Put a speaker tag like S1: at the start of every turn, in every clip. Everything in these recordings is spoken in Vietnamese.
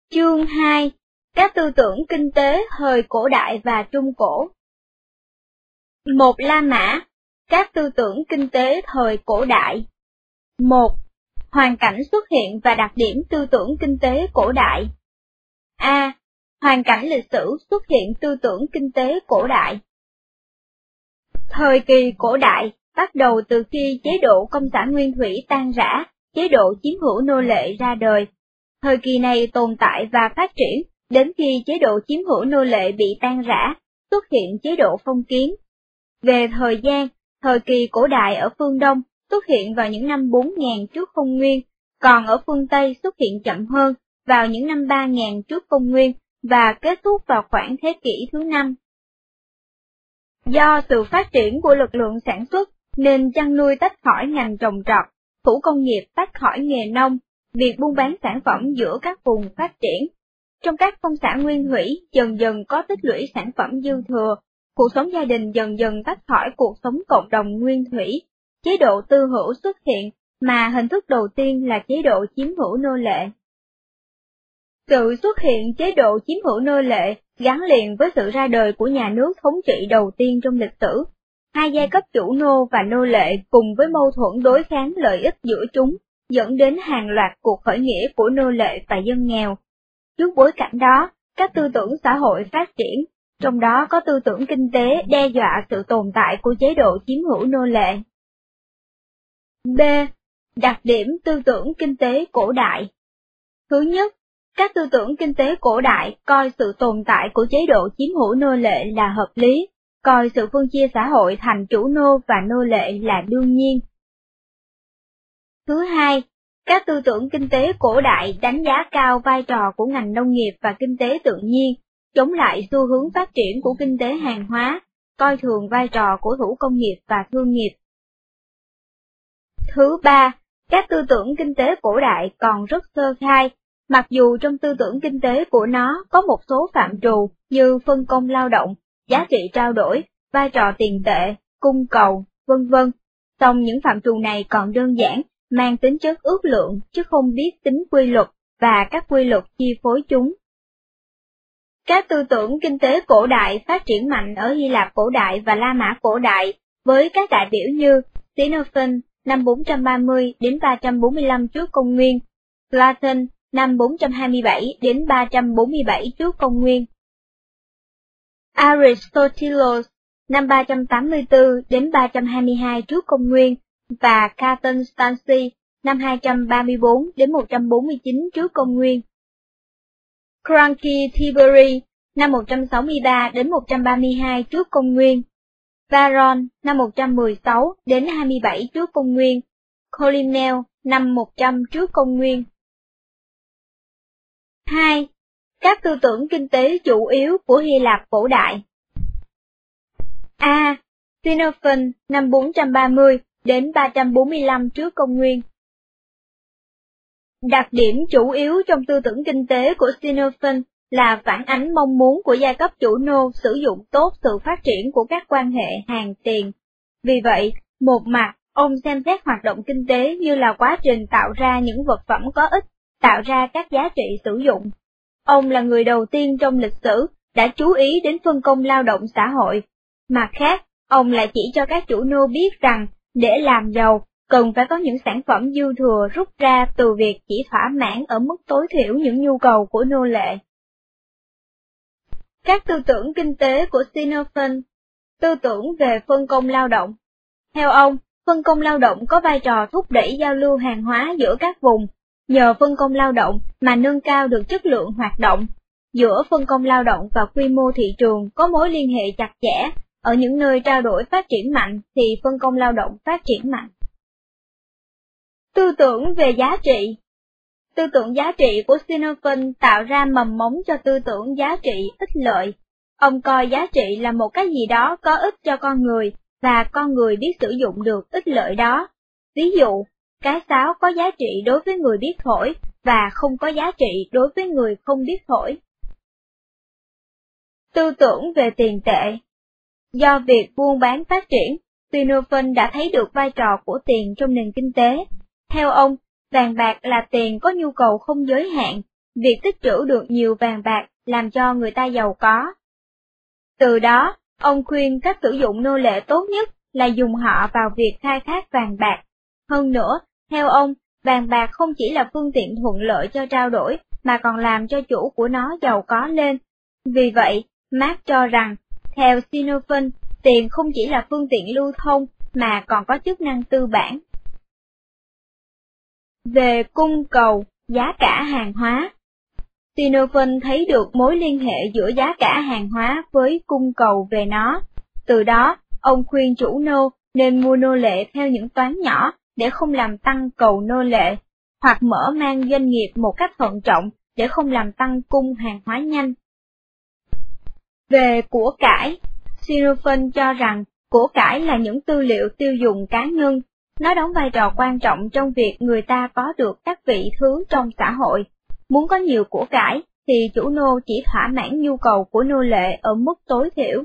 S1: Chương 2. Các tư tưởng kinh tế thời cổ đại và trung cổ. 1. La Mã. Các tư tưởng kinh tế thời cổ đại. 1. Hoàn cảnh xuất hiện và đặc điểm tư tưởng kinh tế cổ đại. A. Hoàn cảnh lịch sử xuất hiện tư tưởng kinh tế cổ đại. Thời kỳ cổ đại bắt đầu từ khi chế độ công xã nguyên thủy tan rã, chế độ chiếm hữu nô lệ ra đời. Thời kỳ này tồn tại và phát triển, đến khi chế độ chiếm hữu nô lệ bị tan rã, xuất hiện chế độ phong kiến. Về thời gian, thời kỳ cổ đại ở phương Đông xuất hiện vào những năm 4000 trước công nguyên, còn ở phương Tây xuất hiện chậm hơn, vào những năm 3000 trước công nguyên, và kết thúc vào khoảng thế kỷ thứ 5. Do sự phát triển của lực lượng sản xuất, nên chăn nuôi tách khỏi ngành trồng trọt, thủ công nghiệp tách khỏi nghề nông, việc buôn bán sản phẩm giữa các vùng phát triển. Trong các công xã nguyên thủy dần dần có tích lũy sản phẩm dư thừa, cuộc sống gia đình dần dần tách khỏi cuộc sống cộng đồng nguyên thủy, chế độ tư hữu xuất hiện, mà hình thức đầu tiên là chế độ chiếm hữu nô lệ. Sự xuất hiện chế độ chiếm hữu nô lệ gắn liền với sự ra đời của nhà nước thống trị đầu tiên trong lịch sử. Hai giai cấp chủ nô và nô lệ cùng với mâu thuẫn đối kháng lợi ích giữa chúng, dẫn đến hàng loạt cuộc khởi nghĩa của nô lệ và dân nghèo. Trước bối cảnh đó, các tư tưởng xã hội phát triển, trong đó có tư tưởng kinh tế đe dọa sự tồn tại của chế độ chiếm hữu nô lệ. B. Đặc điểm tư tưởng kinh tế cổ đại. Thứ nhất, các tư tưởng kinh tế cổ đại coi sự tồn tại của chế độ chiếm hữu nô lệ là hợp lý, coi sự phân chia xã hội thành chủ nô và nô lệ là đương nhiên. Thứ hai, các tư tưởng kinh tế cổ đại đánh giá cao vai trò của ngành nông nghiệp và kinh tế tự nhiên, chống lại xu hướng phát triển của kinh tế hàng hóa, coi thường vai trò của thủ công nghiệp và thương nghiệp. Thứ ba, các tư tưởng kinh tế cổ đại còn rất sơ khai, mặc dù trong tư tưởng kinh tế của nó có một số phạm trù như phân công lao động, giá trị trao đổi, vai trò tiền tệ, cung cầu, vân vân. Song những phạm trù này còn đơn giản, mang tính chất ước lượng chứ không biết tính quy luật và các quy luật chi phối chúng. Các tư tưởng kinh tế cổ đại phát triển mạnh ở Hy Lạp cổ đại và La Mã cổ đại, với các đại biểu như Xenophon năm 430 đến 345 trước công nguyên, Platon năm 427 đến 347 trước công nguyên, Aristoteles năm 384 đến 322 trước công nguyên, và Constantin năm 234 đến 149 trước công nguyên. Cranky Tiberi năm 163 đến 132 trước công nguyên, Varron năm 116 đến 27 trước công nguyên, Colinel năm 100 trước công nguyên. 2. Các tư tưởng kinh tế chủ yếu của Hy Lạp cổ đại. A. Xenophon năm 430 đến 345 trước công nguyên. Đặc điểm chủ yếu trong tư tưởng kinh tế của Xenophon là phản ánh mong muốn của giai cấp chủ nô sử dụng tốt sự phát triển của các quan hệ hàng tiền. Vì vậy, một mặt, ông xem xét hoạt động kinh tế như là quá trình tạo ra những vật phẩm có ích, tạo ra các giá trị sử dụng. Ông là người đầu tiên trong lịch sử đã chú ý đến phân công lao động xã hội. Mặt khác, ông lại chỉ cho các chủ nô biết rằng, để làm giàu, cần phải có những sản phẩm dư thừa rút ra từ việc chỉ thỏa mãn ở mức tối thiểu những nhu cầu của nô lệ. Các tư tưởng kinh tế của Xenophon. Tư tưởng về phân công lao động. Theo ông, phân công lao động có vai trò thúc đẩy giao lưu hàng hóa giữa các vùng, nhờ phân công lao động mà nâng cao được chất lượng hoạt động. Giữa phân công lao động và quy mô thị trường có mối liên hệ chặt chẽ, ở những nơi trao đổi phát triển mạnh thì phân công lao động phát triển mạnh. Tư tưởng về giá trị. Tư tưởng giá trị của Xenophon tạo ra mầm mống cho tư tưởng giá trị ích lợi. Ông coi giá trị là một cái gì đó có ích cho con người, và con người biết sử dụng được ích lợi đó. Ví dụ, cái sáo có giá trị đối với người biết thổi, và không có giá trị đối với người không biết thổi. Tư tưởng về tiền tệ. Do việc buôn bán phát triển, Xenophon đã thấy được vai trò của tiền trong nền kinh tế. Theo ông, vàng bạc là tiền có nhu cầu không giới hạn, việc tích trữ được nhiều vàng bạc làm cho người ta giàu có. Từ đó, ông khuyên cách sử dụng nô lệ tốt nhất là dùng họ vào việc khai thác vàng bạc. Hơn nữa, theo ông, vàng bạc không chỉ là phương tiện thuận lợi cho trao đổi, mà còn làm cho chủ của nó giàu có lên. Vì vậy, Marx cho rằng, theo Xenophon, tiền không chỉ là phương tiện lưu thông, mà còn có chức năng tư bản. Về cung cầu, giá cả hàng hóa, Xenophon thấy được mối liên hệ giữa giá cả hàng hóa với cung cầu về nó. Từ đó, ông khuyên chủ nô nên mua nô lệ theo những toán nhỏ để không làm tăng cầu nô lệ, hoặc mở mang doanh nghiệp một cách thận trọng để không làm tăng cung hàng hóa nhanh. Về của cải, Xenophon cho rằng của cải là những tư liệu tiêu dùng cá nhân, nó đóng vai trò quan trọng trong việc người ta có được các vị thứ trong xã hội. Muốn có nhiều của cải thì chủ nô chỉ thỏa mãn nhu cầu của nô lệ ở mức tối thiểu.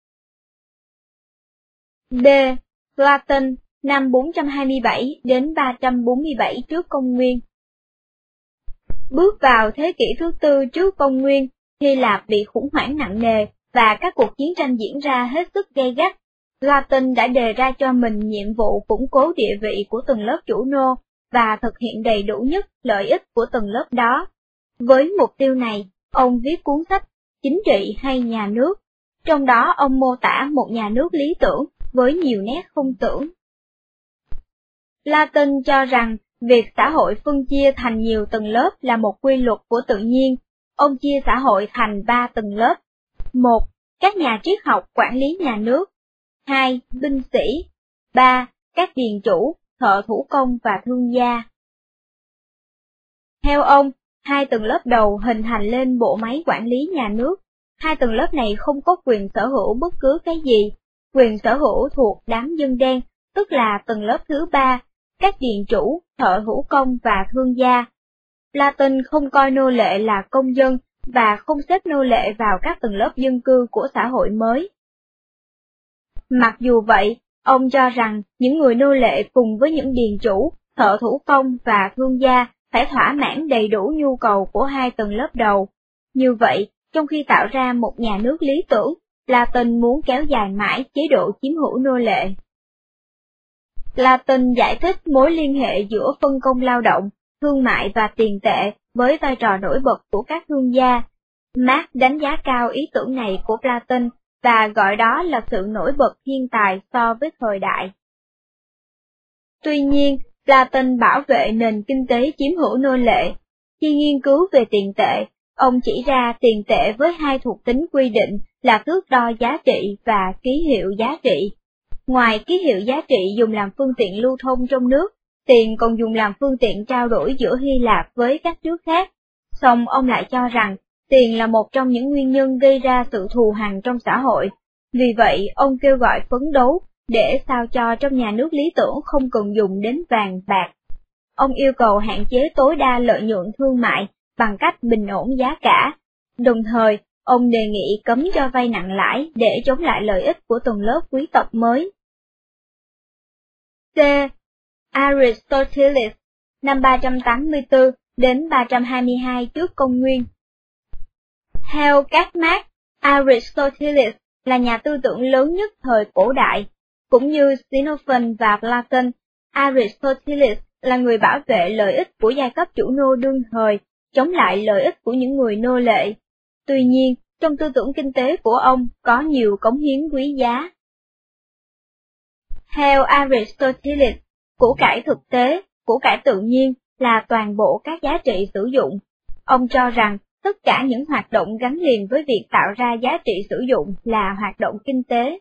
S1: D. Platon, năm 427 đến 347 trước công nguyên. Bước vào thế kỷ thứ tư trước công nguyên, Hy Lạp bị khủng hoảng nặng nề và các cuộc chiến tranh diễn ra hết sức gay gắt. Platon đã đề ra cho mình nhiệm vụ củng cố địa vị của từng lớp chủ nô và thực hiện đầy đủ nhất lợi ích của từng lớp đó. Với mục tiêu này, ông viết cuốn sách Chính trị hay nhà nước, trong đó ông mô tả một nhà nước lý tưởng với nhiều nét không tưởng. Platon cho rằng việc xã hội phân chia thành nhiều tầng lớp là một quy luật của tự nhiên. Ông chia xã hội thành 3 tầng lớp. 1. Các nhà triết học quản lý nhà nước. 2. Binh sĩ. 3. Các điền chủ, thợ thủ công và thương gia. Theo ông, 2 tầng lớp đầu hình thành lên bộ máy quản lý nhà nước. 2 tầng lớp này không có quyền sở hữu bất cứ cái gì. Quyền sở hữu thuộc đám dân đen, tức là tầng lớp thứ 3, các điền chủ, thợ thủ công và thương gia. Platon không coi nô lệ là công dân và không xếp nô lệ vào các tầng lớp dân cư của xã hội mới. Mặc dù vậy, ông cho rằng những người nô lệ cùng với những điền chủ, thợ thủ công và thương gia phải thỏa mãn đầy đủ nhu cầu của 2 tầng lớp đầu. Như vậy, trong khi tạo ra một nhà nước lý tưởng, Platon muốn kéo dài mãi chế độ chiếm hữu nô lệ. Platon giải thích mối liên hệ giữa phân công lao động, thương mại và tiền tệ với vai trò nổi bật của các thương gia. Marx đánh giá cao ý tưởng này của Platon và gọi đó là sự nổi bật thiên tài so với thời đại. Tuy nhiên, Platon bảo vệ nền kinh tế chiếm hữu nô lệ. Khi nghiên cứu về tiền tệ, ông chỉ ra tiền tệ với 2 thuộc tính quy định là thước đo giá trị và ký hiệu giá trị. Ngoài ký hiệu giá trị dùng làm phương tiện lưu thông trong nước, tiền còn dùng làm phương tiện trao đổi giữa Hy Lạp với các nước khác. Song ông lại cho rằng, tiền là một trong những nguyên nhân gây ra sự thù hằn trong xã hội. Vì vậy, ông kêu gọi phấn đấu, để sao cho trong nhà nước lý tưởng không cần dùng đến vàng bạc. Ông yêu cầu hạn chế tối đa lợi nhuận thương mại bằng cách bình ổn giá cả. Đồng thời, ông đề nghị cấm cho vay nặng lãi để chống lại lợi ích của tầng lớp quý tộc mới. C. Aristoteles, năm 384 đến 322 trước công nguyên. Theo các Marx, Aristoteles là nhà tư tưởng lớn nhất thời cổ đại. Cũng như Xenophon và Platon, Aristoteles là người bảo vệ lợi ích của giai cấp chủ nô đương thời, chống lại lợi ích của những người nô lệ. Tuy nhiên, trong tư tưởng kinh tế của ông có nhiều cống hiến quý giá. Theo Aristoteles, của cải thực tế, của cải tự nhiên là toàn bộ các giá trị sử dụng. Ông cho rằng tất cả những hoạt động gắn liền với việc tạo ra giá trị sử dụng là hoạt động kinh tế.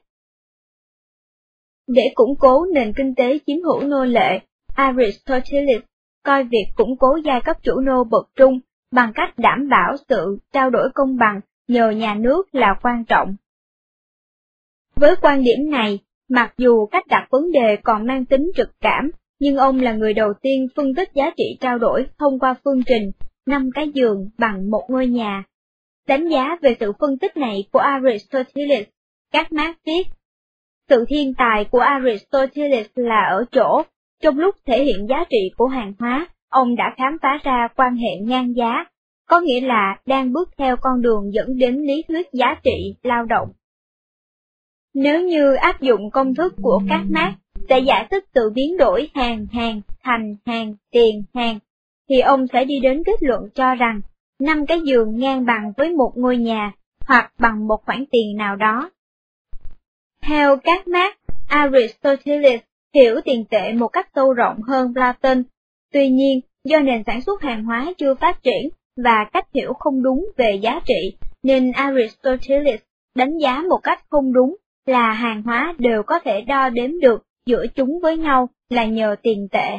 S1: Để củng cố nền kinh tế chiếm hữu nô lệ, Aristoteles coi việc củng cố giai cấp chủ nô bậc trung bằng cách đảm bảo sự trao đổi công bằng nhờ nhà nước là quan trọng. Với quan điểm này, mặc dù cách đặt vấn đề còn mang tính trực cảm, nhưng ông là người đầu tiên phân tích giá trị trao đổi thông qua phương trình 5 cái giường bằng một ngôi nhà. Đánh giá về sự phân tích này của Aristoteles, các Marx viết, sự thiên tài của Aristoteles là ở chỗ, trong lúc thể hiện giá trị của hàng hóa, ông đã khám phá ra quan hệ ngang giá. có nghĩa là đang bước theo con đường dẫn đến lý thuyết giá trị lao động. Nếu như áp dụng công thức của các Marx sẽ giải thích sự biến đổi hàng thành hàng hàng, thì ông sẽ đi đến kết luận cho rằng 5 cái giường ngang bằng với một ngôi nhà, hoặc bằng một khoản tiền nào đó. Theo các Marx, Aristoteles hiểu tiền tệ một cách sâu rộng hơn Platon. Tuy nhiên, do nền sản xuất hàng hóa chưa phát triển và cách hiểu không đúng về giá trị, nên Aristoteles đánh giá một cách không đúng là hàng hóa đều có thể đo đếm được giữa chúng với nhau là nhờ tiền tệ.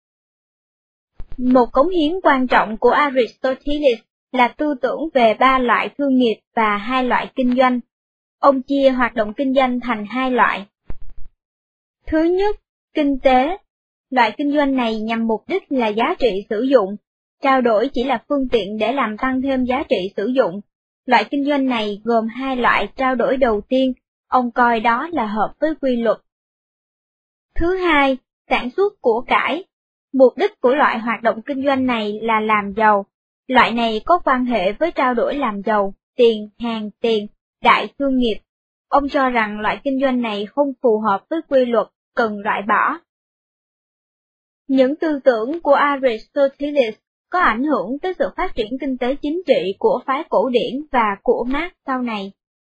S1: Một cống hiến quan trọng của Aristoteles là tư tưởng về 3 loại thương nghiệp và 2 loại kinh doanh. Ông chia hoạt động kinh doanh thành 2 loại. Thứ nhất, kinh tế. Loại kinh doanh này nhằm mục đích là giá trị sử dụng, trao đổi chỉ là phương tiện để làm tăng thêm giá trị sử dụng. Loại kinh doanh này gồm 2 loại trao đổi đầu tiên, ông coi đó là hợp với quy luật. Thứ hai, sản xuất của cải. Mục đích của loại hoạt động kinh doanh này là làm giàu. Loại này có quan hệ với trao đổi làm giàu, tiền, hàng, tiền, đại thương nghiệp. Ông cho rằng loại kinh doanh này không phù hợp với quy luật, cần loại bỏ. Những tư tưởng của Aristoteles có ảnh hưởng tới sự phát triển kinh tế chính trị của phái cổ điển và của Marx sau này.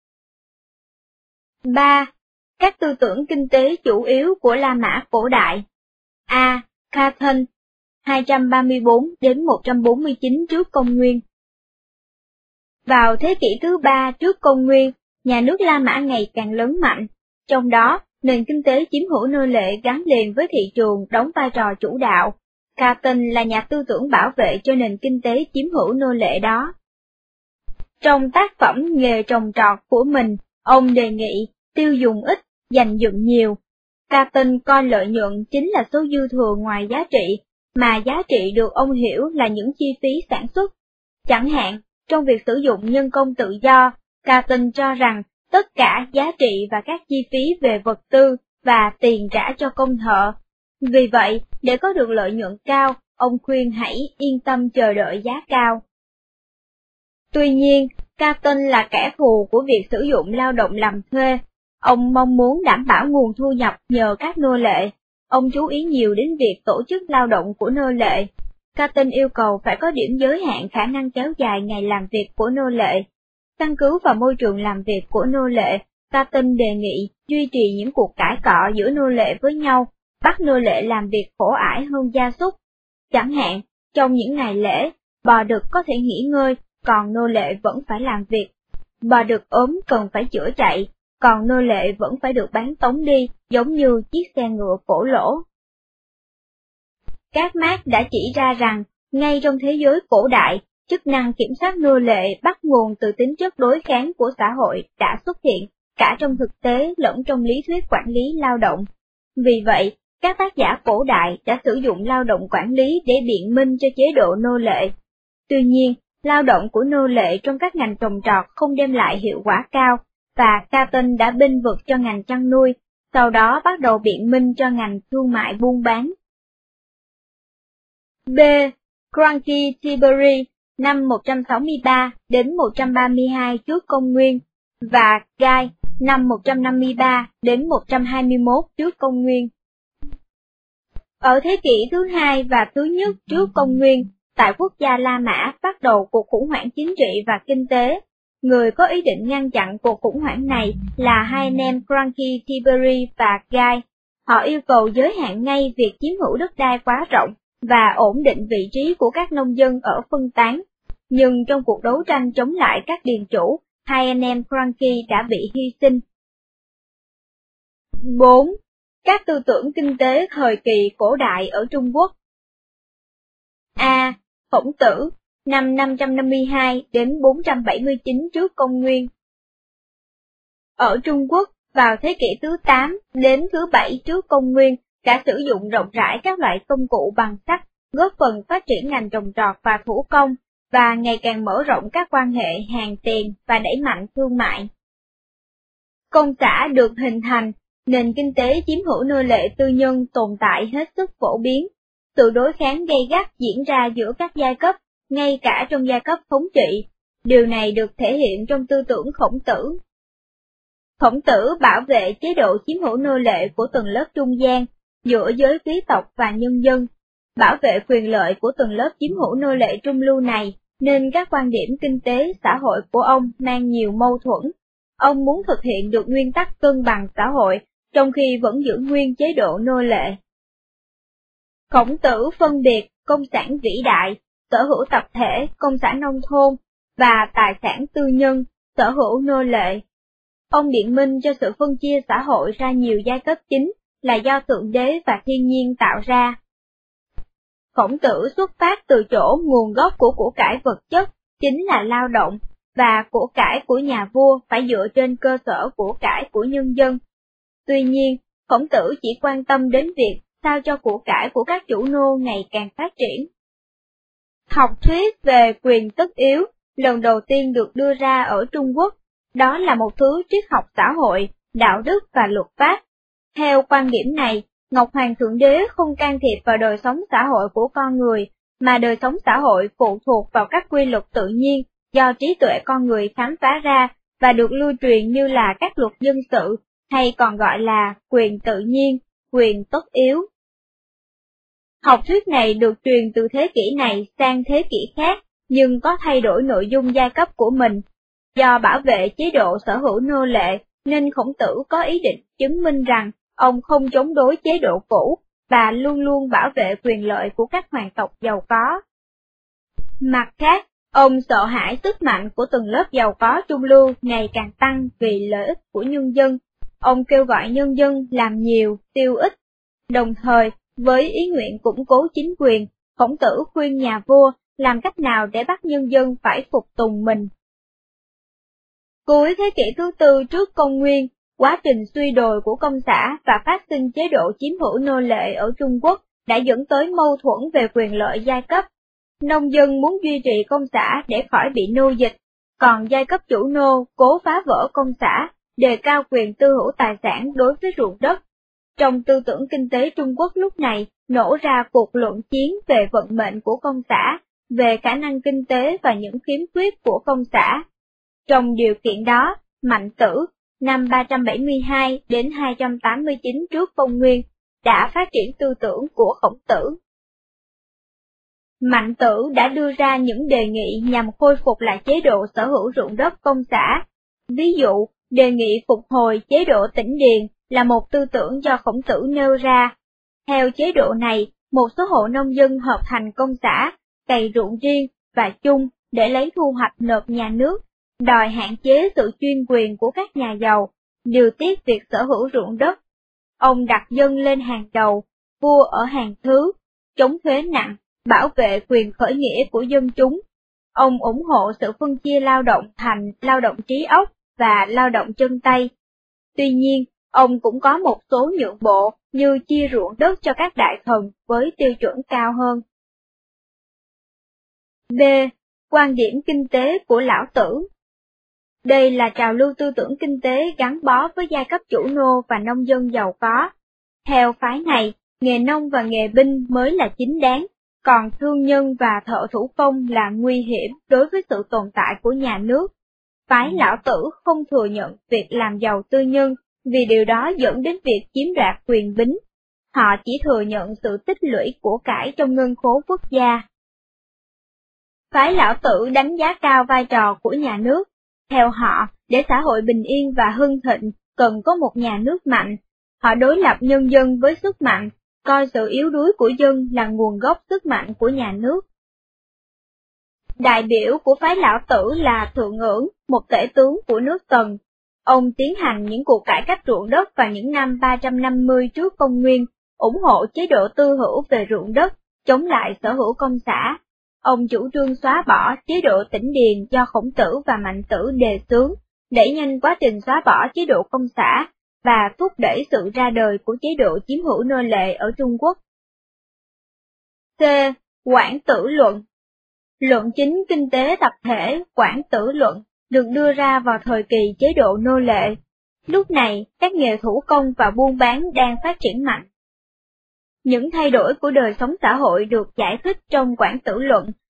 S1: 3. Các tư tưởng kinh tế chủ yếu của La Mã cổ đại. A. Carthage, 234 đến 149 trước công nguyên. Vào thế kỷ thứ 3 trước công nguyên, nhà nước La Mã ngày càng lớn mạnh, trong đó, nền kinh tế chiếm hữu nô lệ gắn liền với thị trường đóng vai trò chủ đạo. Carthage là nhà tư tưởng bảo vệ cho nền kinh tế chiếm hữu nô lệ đó. Trong tác phẩm Nghề trồng trọt của mình, ông đề nghị tiêu dùng ít, dành dụm nhiều. Carthage coi lợi nhuận chính là số dư thừa ngoài giá trị, mà giá trị được ông hiểu là những chi phí sản xuất. Chẳng hạn, trong việc sử dụng nhân công tự do, Carthage cho rằng tất cả giá trị và các chi phí về vật tư và tiền trả cho công thợ. Vì vậy, để có được lợi nhuận cao, ông khuyên hãy yên tâm chờ đợi giá cao. Tuy nhiên, Carthage là kẻ thù của việc sử dụng lao động làm thuê. Ông mong muốn đảm bảo nguồn thu nhập nhờ các nô lệ. Ông chú ý nhiều đến việc tổ chức lao động của nô lệ. Carthage yêu cầu phải có điểm giới hạn khả năng kéo dài ngày làm việc của nô lệ. Căn cứ vào môi trường làm việc của nô lệ, Carthage đề nghị duy trì những cuộc cãi cọ giữa nô lệ với nhau, bắt nô lệ làm việc khổ ải hơn gia súc. Chẳng hạn, trong những ngày lễ, bò đực có thể nghỉ ngơi, còn nô lệ vẫn phải làm việc. Bò đực ốm cần phải chữa chạy, còn nô lệ vẫn phải được bán tống đi, giống như chiếc xe ngựa cổ lỗ. Các Marx đã chỉ ra rằng, ngay trong thế giới cổ đại, chức năng kiểm soát nô lệ bắt nguồn từ tính chất đối kháng của xã hội đã xuất hiện, cả trong thực tế lẫn trong lý thuyết quản lý lao động. Vì vậy, các tác giả cổ đại đã sử dụng lao động quản lý để biện minh cho chế độ nô lệ. Tuy nhiên, lao động của nô lệ trong các ngành trồng trọt không đem lại hiệu quả cao, và Carthage đã bênh vực cho ngành chăn nuôi, sau đó bắt đầu biện minh cho ngành thương mại buôn bán. B. Cranky Tiberi, năm 163 đến 132 trước công nguyên, và Guy, năm 153 đến 121 trước công nguyên. Ở thế kỷ thứ 2 và thứ nhất trước công nguyên, tại quốc gia La Mã bắt đầu cuộc khủng hoảng chính trị và kinh tế. Người có ý định ngăn chặn cuộc khủng hoảng này là hai anh em Cranky Tiberi và Guy. Họ yêu cầu giới hạn ngay việc chiếm hữu đất đai quá rộng và ổn định vị trí của các nông dân ở phân tán. Nhưng trong cuộc đấu tranh chống lại các điền chủ, hai anh em Cranky đã bị hy sinh. 4. Các tư tưởng kinh tế thời kỳ cổ đại ở Trung Quốc. A. Khổng Tử, năm 552 đến 479 trước công nguyên. Ở Trung Quốc, vào thế kỷ thứ 8 đến thứ 7 trước công nguyên, đã sử dụng rộng rãi các loại công cụ bằng sắt, góp phần phát triển ngành trồng trọt và thủ công, và ngày càng mở rộng các quan hệ hàng tiền và đẩy mạnh thương mại. Công xã được hình thành, nền kinh tế chiếm hữu nô lệ tư nhân tồn tại hết sức phổ biến. Sự đối kháng gay gắt diễn ra giữa các giai cấp, ngay cả trong giai cấp thống trị. Điều này được thể hiện trong tư tưởng Khổng Tử. Khổng Tử bảo vệ chế độ chiếm hữu nô lệ của tầng lớp trung gian, giữa giới quý tộc và nhân dân, bảo vệ quyền lợi của tầng lớp chiếm hữu nô lệ trung lưu này, nên các quan điểm kinh tế xã hội của ông mang nhiều mâu thuẫn. Ông muốn thực hiện được nguyên tắc cân bằng xã hội, trong khi vẫn giữ nguyên chế độ nô lệ. Khổng Tử phân biệt công sản vĩ đại, sở hữu tập thể, công sản nông thôn, và tài sản tư nhân, sở hữu nô lệ. Ông biện minh cho sự phân chia xã hội ra nhiều giai cấp chính là do Thượng Đế và thiên nhiên tạo ra. Khổng Tử xuất phát từ chỗ nguồn gốc của của cải vật chất, chính là lao động, và của cải của nhà vua phải dựa trên cơ sở của cải của nhân dân. Tuy nhiên, Khổng Tử chỉ quan tâm đến việc sao cho của cải của các chủ nô ngày càng phát triển. Học thuyết về quyền tất yếu lần đầu tiên được đưa ra ở Trung Quốc, đó là một thứ triết học xã hội, đạo đức và luật pháp. Theo quan điểm này, Ngọc Hoàng Thượng Đế không can thiệp vào đời sống xã hội của con người, mà đời sống xã hội phụ thuộc vào các quy luật tự nhiên do trí tuệ con người khám phá ra và được lưu truyền như là các luật dân sự, hay còn gọi là quyền tự nhiên, quyền tất yếu. Học thuyết này được truyền từ thế kỷ này sang thế kỷ khác, nhưng có thay đổi nội dung giai cấp của mình. Do bảo vệ chế độ sở hữu nô lệ, nên Khổng Tử có ý định chứng minh rằng ông không chống đối chế độ cũ, và luôn luôn bảo vệ quyền lợi của các hoàng tộc giàu có. Mặt khác, ông sợ hãi sức mạnh của tầng lớp giàu có trung lưu ngày càng tăng vì lợi ích của nhân dân. Ông kêu gọi nhân dân làm nhiều, tiêu ít. Đồng thời, với ý nguyện củng cố chính quyền, Khổng Tử khuyên nhà vua làm cách nào để bắt nhân dân phải phục tùng mình. Cuối thế kỷ thứ tư trước công nguyên, quá trình suy đồi của công xã và phát sinh chế độ chiếm hữu nô lệ ở Trung Quốc đã dẫn tới mâu thuẫn về quyền lợi giai cấp. Nông dân muốn duy trì công xã để khỏi bị nô dịch, còn giai cấp chủ nô cố phá vỡ công xã, đề cao quyền tư hữu tài sản đối với ruộng đất. Trong tư tưởng kinh tế Trung Quốc lúc này nổ ra cuộc luận chiến về vận mệnh của công xã, về khả năng kinh tế và những khiếm khuyết của công xã. Trong điều kiện đó, Mạnh Tử, năm 372 đến 289 trước công nguyên, đã phát triển tư tưởng của Khổng Tử. Mạnh Tử đã đưa ra những đề nghị nhằm khôi phục lại chế độ sở hữu ruộng đất công xã. Ví dụ, đề nghị phục hồi chế độ tĩnh điền là một tư tưởng do Khổng Tử nêu ra. Theo chế độ này, một số hộ nông dân hợp thành công xã, cày ruộng riêng và chung để lấy thu hoạch nộp nhà nước, đòi hạn chế sự chuyên quyền của các nhà giàu, điều tiết việc sở hữu ruộng đất. Ông đặt dân lên hàng đầu, vua ở hàng thứ, chống thuế nặng, bảo vệ quyền khởi nghĩa của dân chúng. Ông ủng hộ sự phân chia lao động thành lao động trí óc và lao động chân tay. Tuy nhiên, ông cũng có một số nhượng bộ như chia ruộng đất cho các đại thần với tiêu chuẩn cao hơn. B. Quan điểm kinh tế của Lão Tử. Đây là trào lưu tư tưởng kinh tế gắn bó với giai cấp chủ nô và nông dân giàu có. Theo phái này, nghề nông và nghề binh mới là chính đáng, còn thương nhân và thợ thủ công là nguy hiểm đối với sự tồn tại của nhà nước. Phái Lão Tử không thừa nhận việc làm giàu tư nhân, vì điều đó dẫn đến việc chiếm đoạt quyền bính. Họ chỉ thừa nhận sự tích lũy của cải trong ngân khố quốc gia. Phái Lão Tử đánh giá cao vai trò của nhà nước. Theo họ, để xã hội bình yên và hưng thịnh, cần có một nhà nước mạnh. Họ đối lập nhân dân với sức mạnh, coi sự yếu đuối của dân là nguồn gốc sức mạnh của nhà nước. Đại biểu của phái Lão Tử là Thượng Ưỡng, một tể tướng của nước Tần. Ông tiến hành những cuộc cải cách ruộng đất vào những năm 350 trước công nguyên, ủng hộ chế độ tư hữu về ruộng đất, chống lại sở hữu công xã. Ông chủ trương xóa bỏ chế độ tĩnh điền do Khổng Tử và Mạnh Tử đề xướng, đẩy nhanh quá trình xóa bỏ chế độ công xã, và thúc đẩy sự ra đời của chế độ chiếm hữu nô lệ ở Trung Quốc. C. Quảng Tử luận. Luận chính kinh tế tập thể Quảng Tử luận được đưa ra vào thời kỳ chế độ nô lệ. Lúc này, các nghề thủ công và buôn bán đang phát triển mạnh. Những thay đổi của đời sống xã hội được giải thích trong Quảng Tử luận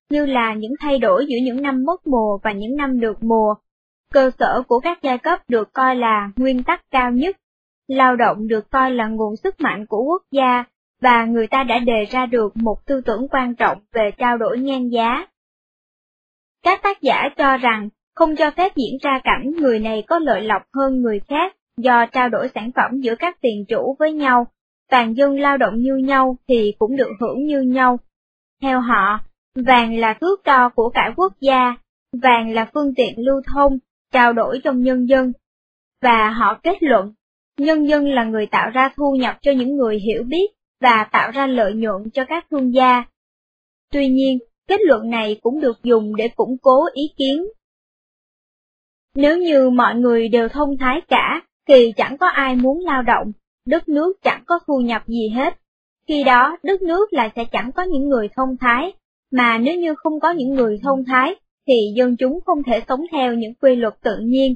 S1: như là những thay đổi giữa những năm mất mùa và những năm được mùa. Cơ sở của các giai cấp được coi là nguyên tắc cao nhất. Lao động được coi là nguồn sức mạnh của quốc gia, và người ta đã đề ra được một tư tưởng quan trọng về trao đổi ngang giá. Các tác giả cho rằng không cho phép diễn ra cảnh người này có lợi lộc hơn người khác do trao đổi sản phẩm giữa các tiền chủ với nhau, toàn dân lao động như nhau thì cũng được hưởng như nhau. Theo họ, vàng là thước đo của cải quốc gia, vàng là phương tiện lưu thông, trao đổi trong nhân dân. Và họ kết luận, nhân dân là người tạo ra thu nhập cho những người hiểu biết và tạo ra lợi nhuận cho các thương gia. Tuy nhiên, kết luận này cũng được dùng để củng cố ý kiến. Nếu như mọi người đều thông thái cả, thì chẳng có ai muốn lao động, đất nước chẳng có thu nhập gì hết. Khi đó, đất nước lại sẽ chẳng có những người thông thái, mà nếu như không có những người thông thái, thì dân chúng không thể sống theo những quy luật tự nhiên.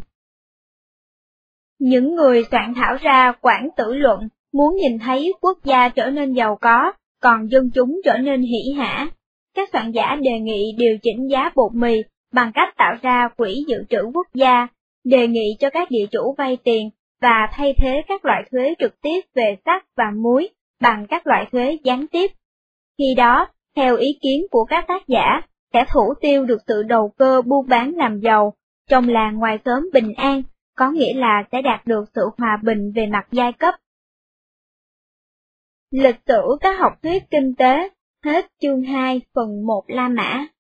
S1: Những người soạn thảo ra Quản Tử Luận muốn nhìn thấy quốc gia trở nên giàu có, còn dân chúng trở nên hỉ hả. Các soạn giả đề nghị điều chỉnh giá bột mì bằng cách tạo ra quỹ dự trữ quốc gia, đề nghị cho các địa chủ vay tiền và thay thế các loại thuế trực tiếp về sắt và muối bằng các loại thuế gián tiếp. Khi đó, theo ý kiến của các tác giả, sẽ thủ tiêu được sự đầu cơ buôn bán làm giàu, trong làng ngoài xóm bình an, có nghĩa là sẽ đạt được sự hòa bình về mặt giai cấp. Lịch sử các học thuyết kinh tế, hết chương 2 phần 1 La Mã.